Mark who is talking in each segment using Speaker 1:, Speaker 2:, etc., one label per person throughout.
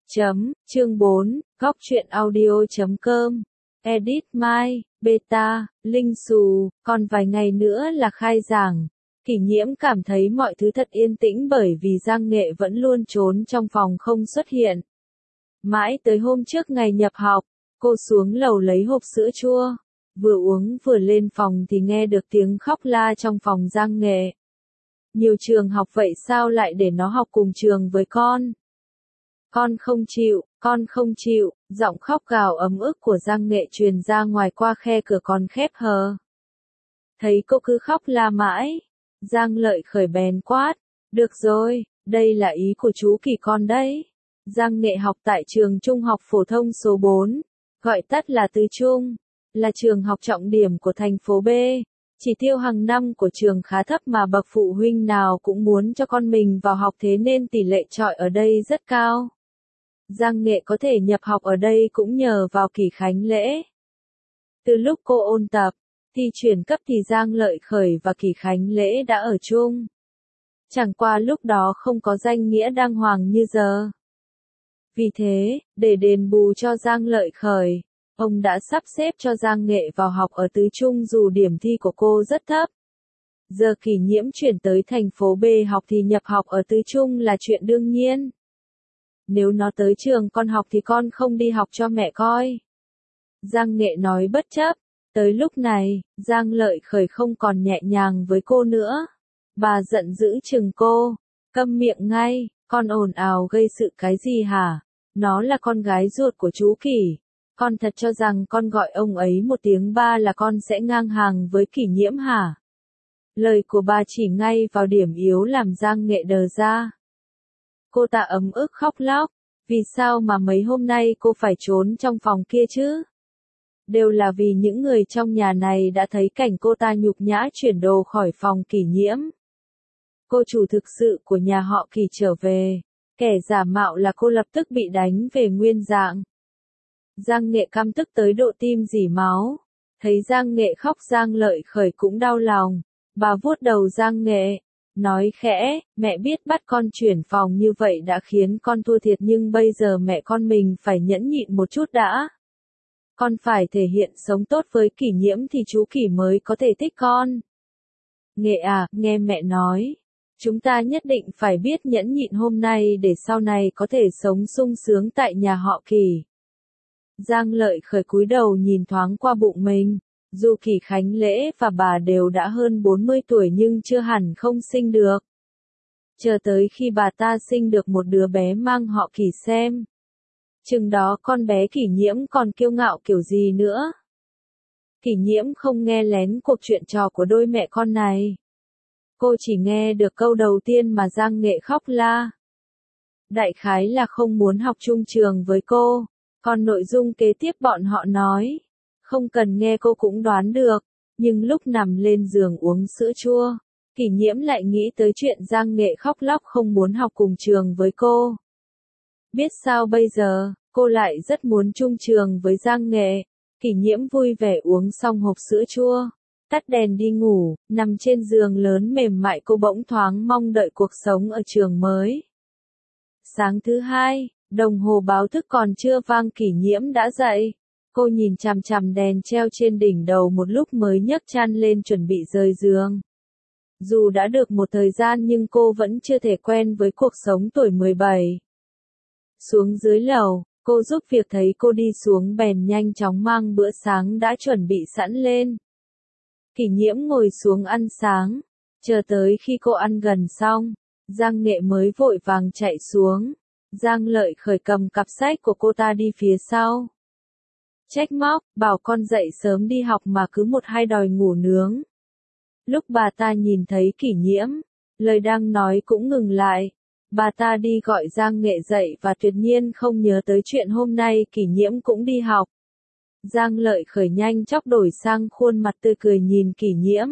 Speaker 1: Chương 4, Góc truyện audio.com. Edit Mai, Beta, Linh Xù, còn vài ngày nữa là khai giảng. Kỷ Nhiễm cảm thấy mọi thứ thật yên tĩnh bởi vì Giang Nghệ vẫn luôn trốn trong phòng không xuất hiện. Mãi tới hôm trước ngày nhập học, cô xuống lầu lấy hộp sữa chua. Vừa uống vừa lên phòng thì nghe được tiếng khóc la trong phòng Giang Nghệ. Nhiều trường học vậy sao lại để nó học cùng trường với con? Con không chịu, giọng khóc gào ấm ức của Giang Nghệ truyền ra ngoài qua khe cửa còn khép hờ. Thấy cô cứ khóc la mãi, Giang Lợi khởi bèn quát, được rồi, đây là ý của chú Kỳ con đấy. Giang Nghệ học tại trường Trung học phổ thông số 4, gọi tắt là Tứ Trung, là trường học trọng điểm của thành phố B. Chỉ tiêu hàng năm của trường khá thấp mà bậc phụ huynh nào cũng muốn cho con mình vào học, thế nên tỷ lệ chọi ở đây rất cao. Giang Nghệ có thể nhập học ở đây cũng nhờ vào Kỷ Khánh Lễ. Từ lúc cô ôn tập, thi chuyển cấp thì Giang Lợi Khởi và Kỷ Khánh Lễ đã ở chung. Chẳng qua lúc đó không có danh nghĩa đàng hoàng như giờ. Vì thế, để đền bù cho Giang Lợi Khởi, ông đã sắp xếp cho Giang Nghệ vào học ở Tứ Trung dù điểm thi của cô rất thấp. Giờ Kỷ Nhiễm chuyển tới thành phố B học thì nhập học ở Tứ Trung là chuyện đương nhiên. Nếu nó tới trường con học thì con không đi học cho mẹ coi. Giang Nghệ nói bất chấp. Tới lúc này, Giang Lợi Khởi không còn nhẹ nhàng với cô nữa. Bà giận dữ chừng cô. Câm miệng ngay, con ồn ào gây sự cái gì hả? Nó là con gái ruột của chú Kỷ. Con thật cho rằng con gọi ông ấy một tiếng ba là con sẽ ngang hàng với Kỷ Nhiễm hả? Lời của bà chỉ ngay vào điểm yếu làm Giang Nghệ đờ ra. Cô ta ấm ức khóc lóc, vì sao mà mấy hôm nay cô phải trốn trong phòng kia chứ? Đều là vì những người trong nhà này đã thấy cảnh cô ta nhục nhã chuyển đồ khỏi phòng Kỷ Nhiễm. Cô chủ thực sự của nhà họ Kỷ trở về, kẻ giả mạo là cô lập tức bị đánh về nguyên dạng. Giang Nghệ căm tức tới độ tim rỉ máu, thấy Giang Nghệ khóc Giang Lợi Khởi cũng đau lòng, bà vuốt đầu Giang Nghệ. Nói khẽ, mẹ biết bắt con chuyển phòng như vậy đã khiến con thua thiệt nhưng bây giờ mẹ con mình phải nhẫn nhịn một chút đã. Con phải thể hiện sống tốt với Kỷ Nhiễm thì chú Kỷ mới có thể thích con. Nghệ à, nghe mẹ nói. Chúng ta nhất định phải biết nhẫn nhịn hôm nay để sau này có thể sống sung sướng tại nhà họ Kỷ. Giang Lợi Khởi cúi đầu nhìn thoáng qua bụng mình. Dù Kỷ Khánh Lễ và bà đều đã hơn 40 tuổi nhưng chưa hẳn không sinh được. Chờ tới khi bà ta sinh được một đứa bé mang họ Kỷ xem. Chừng đó con bé Kỷ Nhiễm còn kiêu ngạo kiểu gì nữa. Kỷ Nhiễm không nghe lén cuộc chuyện trò của đôi mẹ con này. Cô chỉ nghe được câu đầu tiên mà Giang Nghệ khóc la. Đại khái là không muốn học chung trường với cô, còn nội dung kế tiếp bọn họ nói. Không cần nghe cô cũng đoán được, nhưng lúc nằm lên giường uống sữa chua, Kỷ Nhiễm lại nghĩ tới chuyện Giang Nghệ khóc lóc không muốn học cùng trường với cô. Biết sao bây giờ, cô lại rất muốn chung trường với Giang Nghệ. Kỷ Nhiễm vui vẻ uống xong hộp sữa chua, tắt đèn đi ngủ, nằm trên giường lớn mềm mại cô bỗng thoáng mong đợi cuộc sống ở trường mới. Sáng thứ hai, đồng hồ báo thức còn chưa vang Kỷ Nhiễm đã dậy. Cô nhìn chằm chằm đèn treo trên đỉnh đầu một lúc mới nhấc chăn lên chuẩn bị rời giường. Dù đã được một thời gian nhưng cô vẫn chưa thể quen với cuộc sống tuổi 17. Xuống dưới lầu, cô giúp việc thấy cô đi xuống bèn nhanh chóng mang bữa sáng đã chuẩn bị sẵn lên. Kỷ Nhiễm ngồi xuống ăn sáng, chờ tới khi cô ăn gần xong, Giang Nghệ mới vội vàng chạy xuống. Giang Lợi Khởi cầm cặp sách của cô ta đi phía sau. Trách móc, bảo con dậy sớm đi học mà cứ một hai đòi ngủ nướng. Lúc bà ta nhìn thấy Kỷ Nhiễm, lời đang nói cũng ngừng lại. Bà ta đi gọi Giang Nghệ dậy và tuyệt nhiên không nhớ tới chuyện hôm nay Kỷ Nhiễm cũng đi học. Giang Lợi Khởi nhanh chóng đổi sang khuôn mặt tươi cười nhìn Kỷ Nhiễm.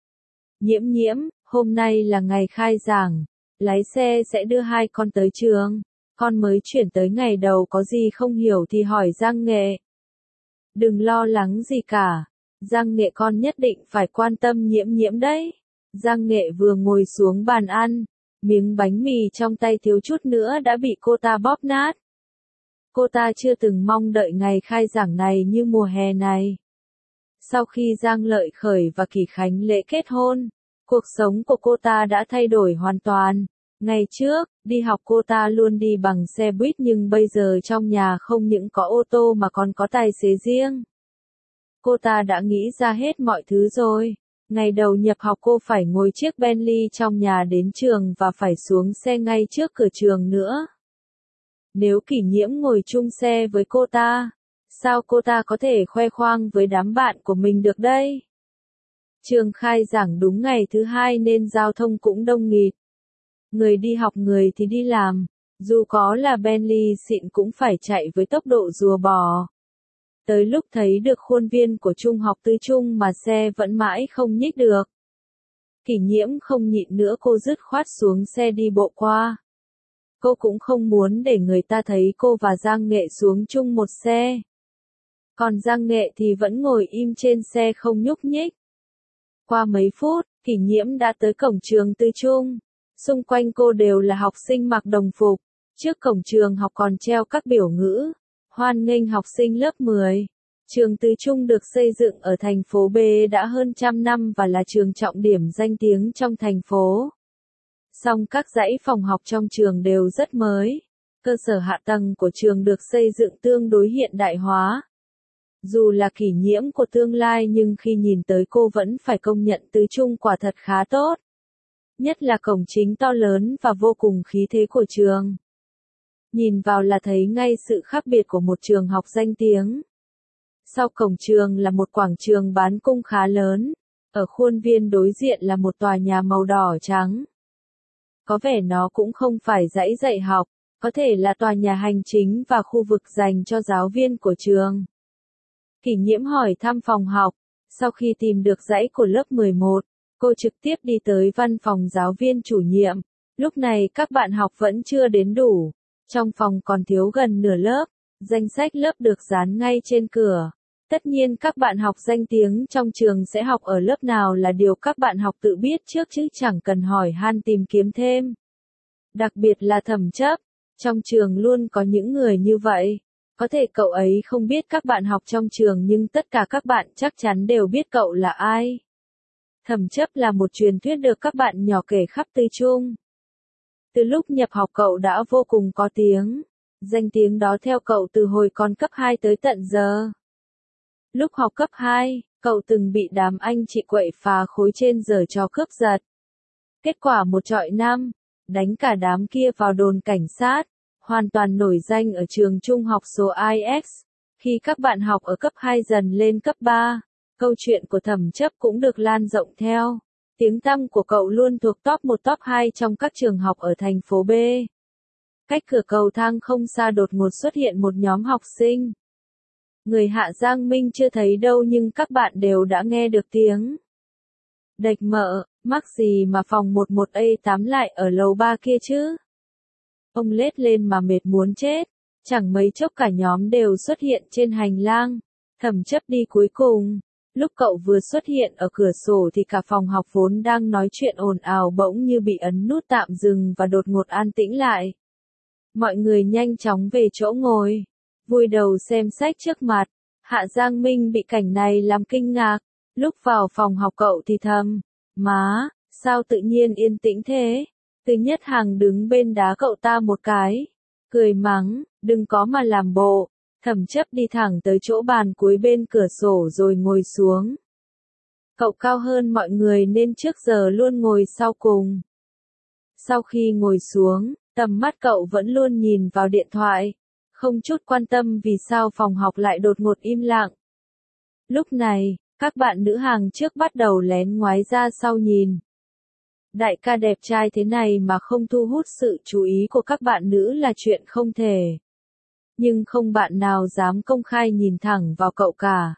Speaker 1: Nhiễm, hôm nay là ngày khai giảng, lái xe sẽ đưa hai con tới trường. Con mới chuyển tới ngày đầu có gì không hiểu thì hỏi Giang Nghệ. Đừng lo lắng gì cả. Giang Nghệ con nhất định phải quan tâm Nhiễm đấy. Giang Nghệ vừa ngồi xuống bàn ăn, miếng bánh mì trong tay thiếu chút nữa đã bị cô ta bóp nát. Cô ta chưa từng mong đợi ngày khai giảng này như mùa hè này. Sau khi Giang Lợi Khởi và Kỳ Khánh Lễ kết hôn, cuộc sống của cô ta đã thay đổi hoàn toàn. Ngày trước, đi học cô ta luôn đi bằng xe buýt nhưng bây giờ trong nhà không những có ô tô mà còn có tài xế riêng. Cô ta đã nghĩ ra hết mọi thứ rồi. Ngày đầu nhập học cô phải ngồi chiếc Bentley trong nhà đến trường và phải xuống xe ngay trước cửa trường nữa. Nếu Kỷ Nhiễm ngồi chung xe với cô ta, sao cô ta có thể khoe khoang với đám bạn của mình được đây? Trường khai giảng đúng ngày thứ hai nên giao thông cũng đông nghịt. Người đi học người thì đi làm, dù có là Bentley xịn cũng phải chạy với tốc độ rùa bò. Tới lúc thấy được khuôn viên của trung học Tư Trung mà xe vẫn mãi không nhích được. Kỷ Nhiễm không nhịn nữa, cô dứt khoát xuống xe đi bộ qua. Cô cũng không muốn để người ta thấy cô và Giang Nghệ xuống chung một xe. Còn Giang Nghệ thì vẫn ngồi im trên xe không nhúc nhích. Qua mấy phút, Kỷ Nhiễm đã tới cổng trường Tư Trung. Xung quanh cô đều là học sinh mặc đồng phục. Trước cổng trường học còn treo các biểu ngữ. Hoan nghênh học sinh lớp 10. Trường Tư Trung được xây dựng ở thành phố B đã hơn 100 năm và là trường trọng điểm danh tiếng trong thành phố. Song các dãy phòng học trong trường đều rất mới. Cơ sở hạ tầng của trường được xây dựng tương đối hiện đại hóa. Dù là Kỷ Nhiễm của tương lai nhưng khi nhìn tới cô vẫn phải công nhận Tư Trung quả thật khá tốt. Nhất là cổng chính to lớn và vô cùng khí thế của trường. Nhìn vào là thấy ngay sự khác biệt của một trường học danh tiếng. Sau cổng trường là một quảng trường bán cung khá lớn. Ở khuôn viên đối diện là một tòa nhà màu đỏ trắng. Có vẻ nó cũng không phải dãy dạy học, có thể là tòa nhà hành chính và khu vực dành cho giáo viên của trường. Kỷ Nhiễm hỏi thăm phòng học, sau khi tìm được dãy của lớp 11, cô trực tiếp đi tới văn phòng giáo viên chủ nhiệm. Lúc này các bạn học vẫn chưa đến đủ, trong phòng còn thiếu gần nửa lớp, danh sách lớp được dán ngay trên cửa. Tất nhiên các bạn học danh tiếng trong trường sẽ học ở lớp nào là điều các bạn học tự biết trước chứ chẳng cần hỏi han tìm kiếm thêm. Đặc biệt là Thẩm Chấp, trong trường luôn có những người như vậy. Có thể cậu ấy không biết các bạn học trong trường nhưng tất cả các bạn chắc chắn đều biết cậu là ai. Thẩm Chấp là một truyền thuyết được các bạn nhỏ kể khắp Tư Trung. Từ lúc nhập học cậu đã vô cùng có tiếng. Danh tiếng đó theo cậu từ hồi còn cấp 2 tới tận giờ. Lúc học cấp 2, cậu từng bị đám anh chị quậy phá khối trên giở trò cướp giật. Kết quả một trọi năm, đánh cả đám kia vào đồn cảnh sát, hoàn toàn nổi danh ở trường trung học số IX. Khi các bạn học ở cấp 2 dần lên cấp 3, câu chuyện của Thẩm Chấp cũng được lan rộng theo. Tiếng tăm của cậu luôn thuộc top 1 top 2 trong các trường học ở thành phố B. Cách cửa cầu thang không xa đột ngột xuất hiện một nhóm học sinh. Người Hạ Giang Minh chưa thấy đâu nhưng các bạn đều đã nghe được tiếng. Đệch mợ, mắc gì mà phòng 11A8 lại ở lầu 3 kia chứ? Ông lết lên mà mệt muốn chết. Chẳng mấy chốc cả nhóm đều xuất hiện trên hành lang. Thẩm Chấp đi cuối cùng. Lúc cậu vừa xuất hiện ở cửa sổ thì cả phòng học vốn đang nói chuyện ồn ào bỗng như bị ấn nút tạm dừng và đột ngột an tĩnh lại. Mọi người nhanh chóng về chỗ ngồi, vùi đầu xem sách trước mặt. Hạ Giang Minh bị cảnh này làm kinh ngạc. Lúc vào phòng học cậu thì thầm, má, sao tự nhiên yên tĩnh thế? Từ Nhất Hằng đứng bên đá cậu ta một cái, cười mắng, đừng có mà làm bộ. Thẩm Chấp đi thẳng tới chỗ bàn cuối bên cửa sổ rồi ngồi xuống. Cậu cao hơn mọi người nên trước giờ luôn ngồi sau cùng. Sau khi ngồi xuống, tầm mắt cậu vẫn luôn nhìn vào điện thoại, không chút quan tâm vì sao phòng học lại đột ngột im lặng. Lúc này, các bạn nữ hàng trước bắt đầu lén ngoái ra sau nhìn. Đại ca đẹp trai thế này mà không thu hút sự chú ý của các bạn nữ là chuyện không thể. Nhưng không bạn nào dám công khai nhìn thẳng vào cậu cả.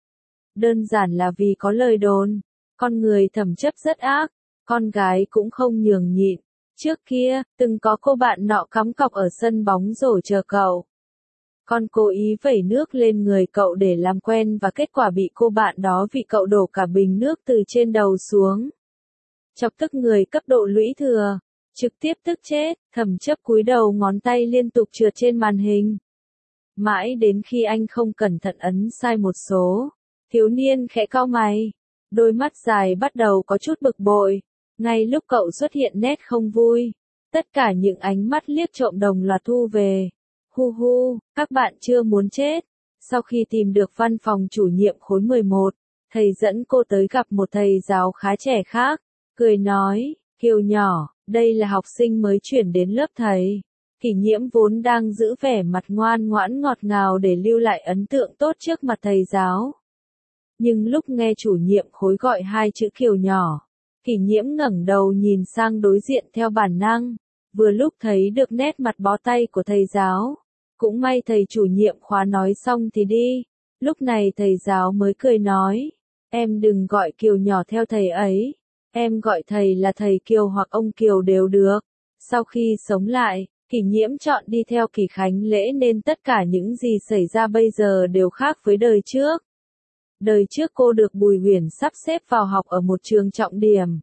Speaker 1: Đơn giản là vì có lời đồn, con người Thẩm Chấp rất ác, con gái cũng không nhường nhịn. Trước kia, từng có cô bạn nọ cắm cọc ở sân bóng rổ chờ cậu. Con cố ý vẩy nước lên người cậu để làm quen và kết quả bị cô bạn đó vì cậu đổ cả bình nước từ trên đầu xuống. Chọc tức người cấp độ lũy thừa, trực tiếp tức chết. Thẩm Chấp cúi đầu ngón tay liên tục trượt trên màn hình. Mãi đến khi anh không cẩn thận ấn sai một số. Thiếu niên khẽ cau mày. Đôi mắt dài bắt đầu có chút bực bội. Ngay lúc cậu xuất hiện nét không vui, tất cả những ánh mắt liếc trộm đồng loạt thu về. Hu hu, các bạn chưa muốn chết. Sau khi tìm được văn phòng chủ nhiệm khối 11, thầy dẫn cô tới gặp một thầy giáo khá trẻ khác, cười nói, Kiều nhỏ, đây là học sinh mới chuyển đến lớp thầy. Kỷ Nhiễm vốn đang giữ vẻ mặt ngoan ngoãn ngọt ngào để lưu lại ấn tượng tốt trước mặt thầy giáo. Nhưng lúc nghe chủ nhiệm khối gọi hai chữ Kiều nhỏ, Kỷ Nhiễm ngẩng đầu nhìn sang đối diện theo bản năng, vừa lúc thấy được nét mặt bó tay của thầy giáo. Cũng may thầy chủ nhiệm khóa nói xong thì đi. Lúc này thầy giáo mới cười nói, em đừng gọi Kiều nhỏ theo thầy ấy, em gọi thầy là thầy Kiều hoặc ông Kiều đều được. Sau khi sống lại, Kỷ Nhiễm chọn đi theo Kỷ Khánh Lễ nên tất cả những gì xảy ra bây giờ đều khác với đời trước. Đời trước cô được Bùi Huyền sắp xếp vào học ở một trường trọng điểm.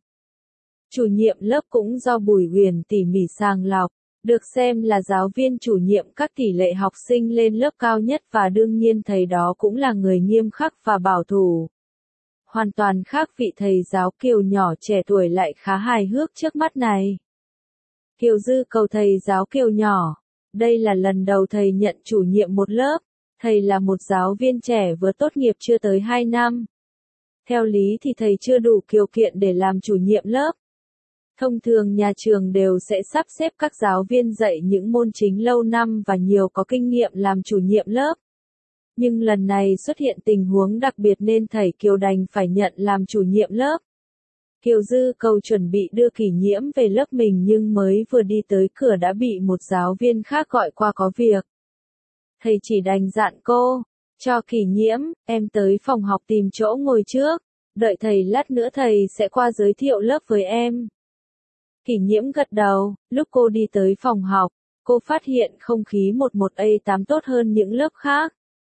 Speaker 1: Chủ nhiệm lớp cũng do Bùi Huyền tỉ mỉ sàng lọc, được xem là giáo viên chủ nhiệm các tỷ lệ học sinh lên lớp cao nhất và đương nhiên thầy đó cũng là người nghiêm khắc và bảo thủ. Hoàn toàn khác vị thầy giáo Kiều nhỏ trẻ tuổi lại khá hài hước trước mắt này. Kiều Dư cầu thầy giáo Kiều nhỏ. Đây là lần đầu thầy nhận chủ nhiệm một lớp. Thầy là một giáo viên trẻ vừa tốt nghiệp chưa tới 2 năm. Theo lý thì thầy chưa đủ điều kiện để làm chủ nhiệm lớp. Thông thường nhà trường đều sẽ sắp xếp các giáo viên dạy những môn chính lâu năm và nhiều có kinh nghiệm làm chủ nhiệm lớp. Nhưng lần này xuất hiện tình huống đặc biệt nên thầy Kiều đành phải nhận làm chủ nhiệm lớp. Kiều Dư cầu chuẩn bị đưa Kỷ Nhiễm về lớp mình nhưng mới vừa đi tới cửa đã bị một giáo viên khác gọi qua có việc. Thầy chỉ đành dặn cô, cho Kỷ Nhiễm, em tới phòng học tìm chỗ ngồi trước, đợi thầy lát nữa thầy sẽ qua giới thiệu lớp với em. Kỷ Nhiễm gật đầu, lúc cô đi tới phòng học, cô phát hiện không khí 11A8 tốt hơn những lớp khác.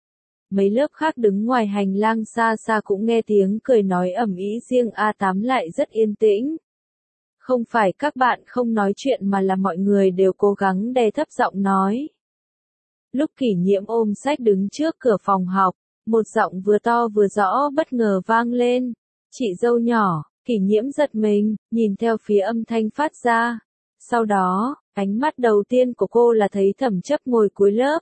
Speaker 1: Mấy lớp khác đứng ngoài hành lang xa xa cũng nghe tiếng cười nói ầm ĩ, riêng A8 lại rất yên tĩnh. Không phải các bạn không nói chuyện mà là mọi người đều cố gắng đè thấp giọng nói. Lúc Kỷ Nhiễm ôm sách đứng trước cửa phòng học, một giọng vừa to vừa rõ bất ngờ vang lên. Chị dâu nhỏ. Kỷ Nhiễm giật mình, nhìn theo phía âm thanh phát ra. Sau đó, ánh mắt đầu tiên của cô là thấy Thẩm Chấp ngồi cuối lớp.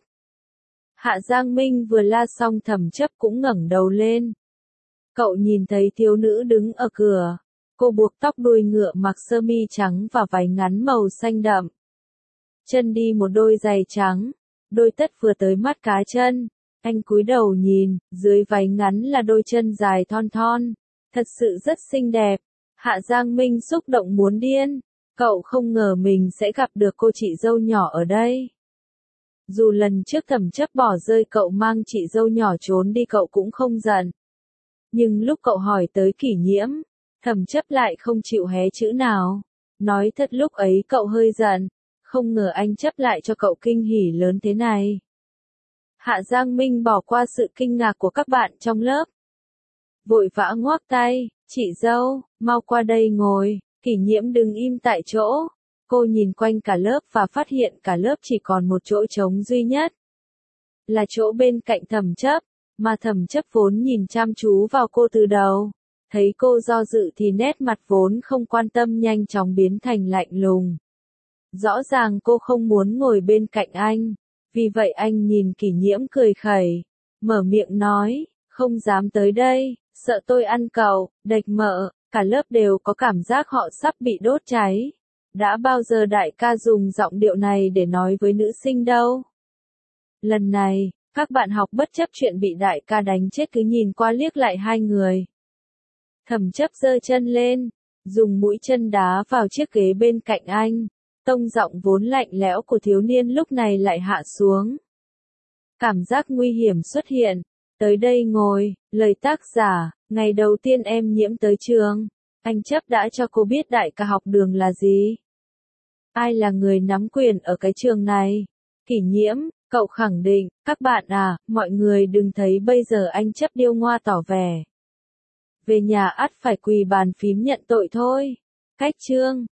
Speaker 1: Hạ Giang Minh vừa la xong Thẩm Chấp cũng ngẩng đầu lên. Cậu nhìn thấy thiếu nữ đứng ở cửa. Cô buộc tóc đuôi ngựa mặc sơ mi trắng và váy ngắn màu xanh đậm. Chân đi một đôi giày trắng, đôi tất vừa tới mắt cá chân. Anh cúi đầu nhìn, dưới váy ngắn là đôi chân dài thon thon. Thật sự rất xinh đẹp. Hạ Giang Minh xúc động muốn điên. Cậu không ngờ mình sẽ gặp được cô chị dâu nhỏ ở đây. Dù lần trước Thẩm Chấp bỏ rơi cậu mang chị dâu nhỏ trốn đi cậu cũng không giận. Nhưng lúc cậu hỏi tới Kỷ Nhiễm, Thẩm Chấp lại không chịu hé chữ nào. Nói thật lúc ấy cậu hơi giận. Không ngờ anh Chấp lại cho cậu kinh hỉ lớn thế này. Hạ Giang Minh bỏ qua sự kinh ngạc của các bạn trong lớp. Vội vã ngoắc tay, chị dâu, mau qua đây ngồi. Kỷ Nhiễm đứng im tại chỗ. Cô nhìn quanh cả lớp và phát hiện cả lớp chỉ còn một chỗ trống duy nhất. Là chỗ bên cạnh Thẩm Chấp, mà Thẩm Chấp vốn nhìn chăm chú vào cô từ đầu. Thấy cô do dự thì nét mặt vốn không quan tâm nhanh chóng biến thành lạnh lùng. Rõ ràng cô không muốn ngồi bên cạnh anh. Vì vậy anh nhìn Kỷ Nhiễm cười khẩy, mở miệng nói, không dám tới đây, sợ tôi ăn cậu, đệch mợ. Cả lớp đều có cảm giác họ sắp bị đốt cháy. Đã bao giờ đại ca dùng giọng điệu này để nói với nữ sinh đâu. Lần này, các bạn học bất chấp chuyện bị đại ca đánh chết cứ nhìn qua liếc lại hai người. Thẩm Chấp giơ chân lên, dùng mũi chân đá vào chiếc ghế bên cạnh anh. Tông giọng vốn lạnh lẽo của thiếu niên lúc này lại hạ xuống. Cảm giác nguy hiểm xuất hiện. Tới đây ngồi, lời tác giả, ngày đầu tiên em Nhiễm tới trường. Anh Chấp đã cho cô biết đại ca học đường là gì. Ai là người nắm quyền ở cái trường này? Kỷ Nhiễm, cậu khẳng định, các bạn à, mọi người đừng thấy bây giờ anh Chấp điêu ngoa tỏ vẻ. Về nhà ắt phải quỳ bàn phím nhận tội thôi. Cách chương